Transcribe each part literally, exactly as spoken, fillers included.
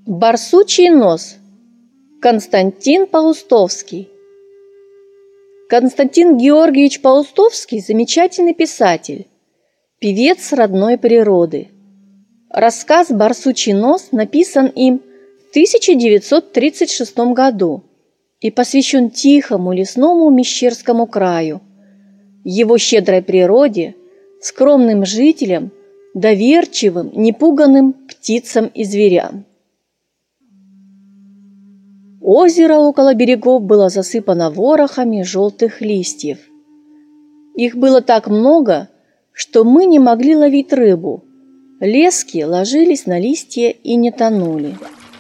Барсучий нос. Константин Паустовский. Константин Георгиевич Паустовский – замечательный писатель, певец родной природы. Рассказ «Барсучий нос» написан им в тысяча девятьсот тридцать шестом году и посвящен тихому лесному Мещерскому краю, его щедрой природе, скромным жителям, доверчивым, непуганным птицам и зверям. Озеро около берегов было засыпано ворохами желтых листьев. Их было так много, что мы не могли ловить рыбу. Лески ложились на листья и не тонули.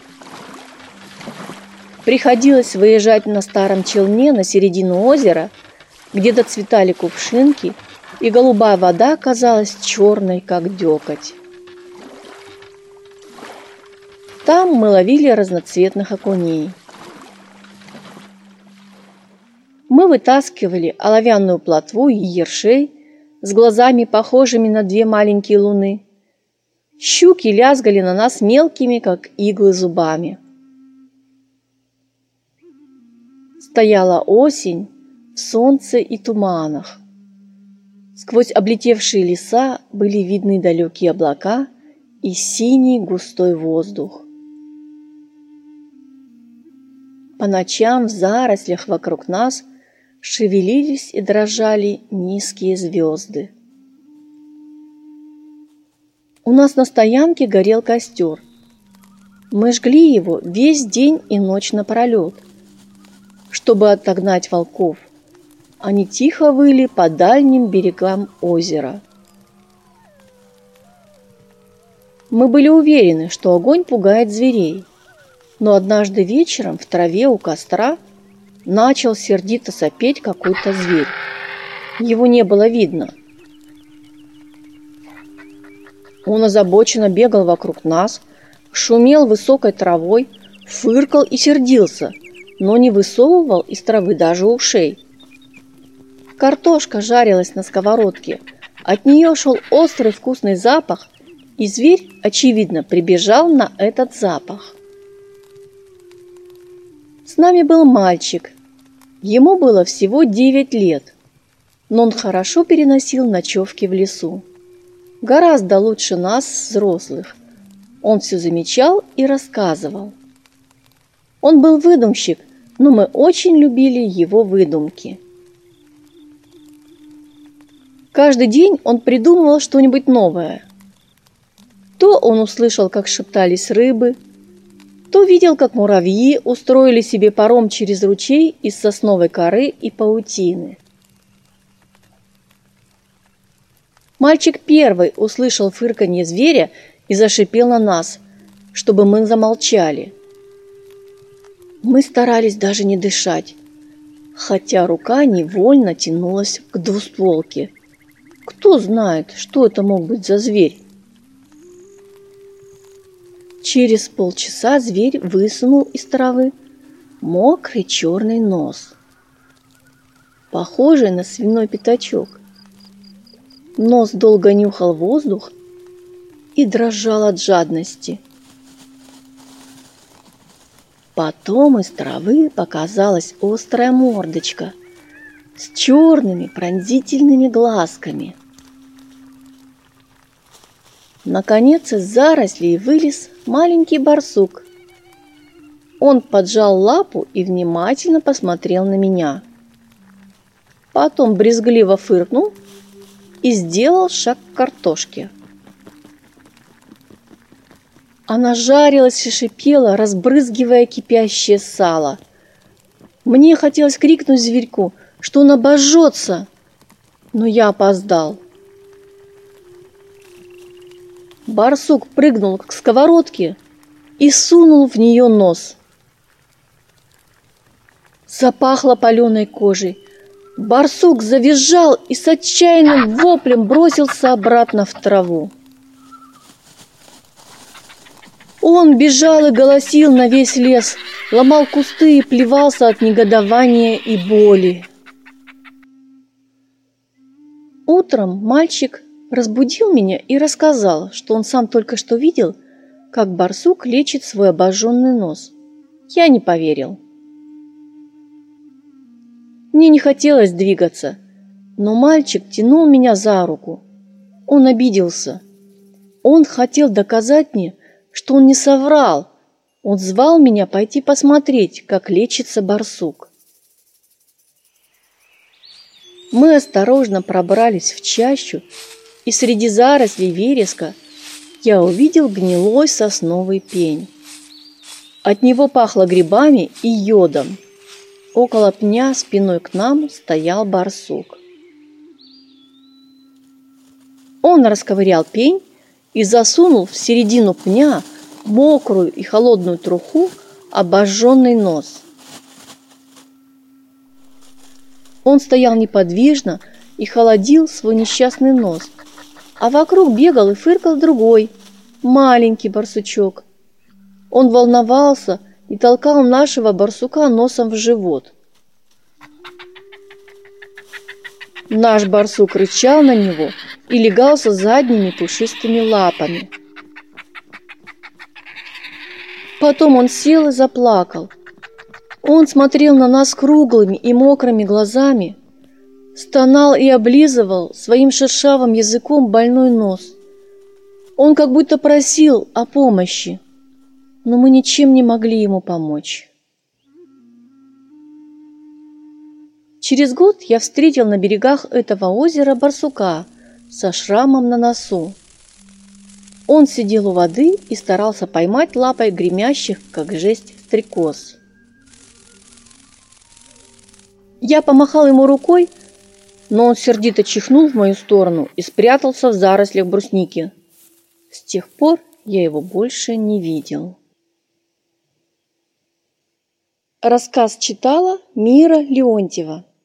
Приходилось выезжать на старом челне на середину озера, где доцветали кувшинки, и голубая вода казалась черной, как дёкоть. Там мы ловили разноцветных окуней. Мы вытаскивали оловянную плотву и ершей с глазами, похожими на две маленькие луны. Щуки лязгали на нас мелкими, как иглы, зубами. Стояла осень в солнце и туманах. Сквозь облетевшие леса были видны далекие облака и синий густой воздух. По ночам в зарослях вокруг нас шевелились и дрожали низкие звезды. У нас на стоянке горел костер. Мы жгли его весь день и ночь напролет, чтобы отогнать волков. Они тихо выли по дальним берегам озера. Мы были уверены, что огонь пугает зверей, но однажды вечером в траве у костра начал сердито сопеть какой-то зверь. Его не было видно. Он озабоченно бегал вокруг нас, шумел высокой травой, фыркал и сердился, но не высовывал из травы даже ушей. Картошка жарилась на сковородке, от нее шел острый вкусный запах, и зверь, очевидно, прибежал на этот запах. С нами был мальчик. Ему было всего девять лет, но он хорошо переносил ночевки в лесу. Гораздо лучше нас, взрослых. Он все замечал и рассказывал. Он был выдумщик, но мы очень любили его выдумки. Каждый день он придумывал что-нибудь новое. То он услышал, как шептались рыбы, то видел, как муравьи устроили себе паром через ручей из сосновой коры и паутины. Мальчик первый услышал фырканье зверя и зашипел на нас, чтобы мы замолчали. Мы старались даже не дышать, хотя рука невольно тянулась к двустволке. Кто знает, что это мог быть за зверь? Через полчаса зверь высунул из травы мокрый черный нос, похожий на свиной пятачок. Нос долго нюхал воздух и дрожал от жадности. Потом из травы показалась острая мордочка с черными пронзительными глазками. Наконец из зарослей вылез маленький барсук. Он поджал лапу и внимательно посмотрел на меня. Потом брезгливо фыркнул и сделал шаг к картошке. Она жарилась и шипела, разбрызгивая кипящее сало. Мне хотелось крикнуть зверьку, что он обожжется, но я опоздал. Барсук прыгнул к сковородке и сунул в нее нос. Запахло паленой кожей. Барсук завизжал и с отчаянным воплем бросился обратно в траву. Он бежал и голосил на весь лес, ломал кусты и плевался от негодования и боли. Утром мальчик разбудил меня и рассказал, что он сам только что видел, как барсук лечит свой обожженный нос. Я не поверил. Мне не хотелось двигаться, но мальчик тянул меня за руку. Он обиделся. Он хотел доказать мне, что он не соврал. Он звал меня пойти посмотреть, как лечится барсук. Мы осторожно пробрались в чащу, и среди зарослей вереска я увидел гнилой сосновый пень. От него пахло грибами и йодом. Около пня спиной к нам стоял барсук. Он расковырял пень и засунул в середину пня мокрую и холодную труху обожженный нос. Он стоял неподвижно и холодил свой несчастный нос, а вокруг бегал и фыркал другой, маленький барсучок. Он волновался и толкал нашего барсука носом в живот. Наш барсук рычал на него и легался задними пушистыми лапами. Потом он сел и заплакал. Он смотрел на нас круглыми и мокрыми глазами, стонал и облизывал своим шершавым языком больной нос. Он как будто просил о помощи, но мы ничем не могли ему помочь. Через год я встретил на берегах этого озера барсука со шрамом на носу. Он сидел у воды и старался поймать лапой гремящих, как жесть, стрекоз. Я помахал ему рукой, но он сердито чихнул в мою сторону и спрятался в зарослях брусники. С тех пор я его больше не видел. Рассказ читала Мира Леонтьева.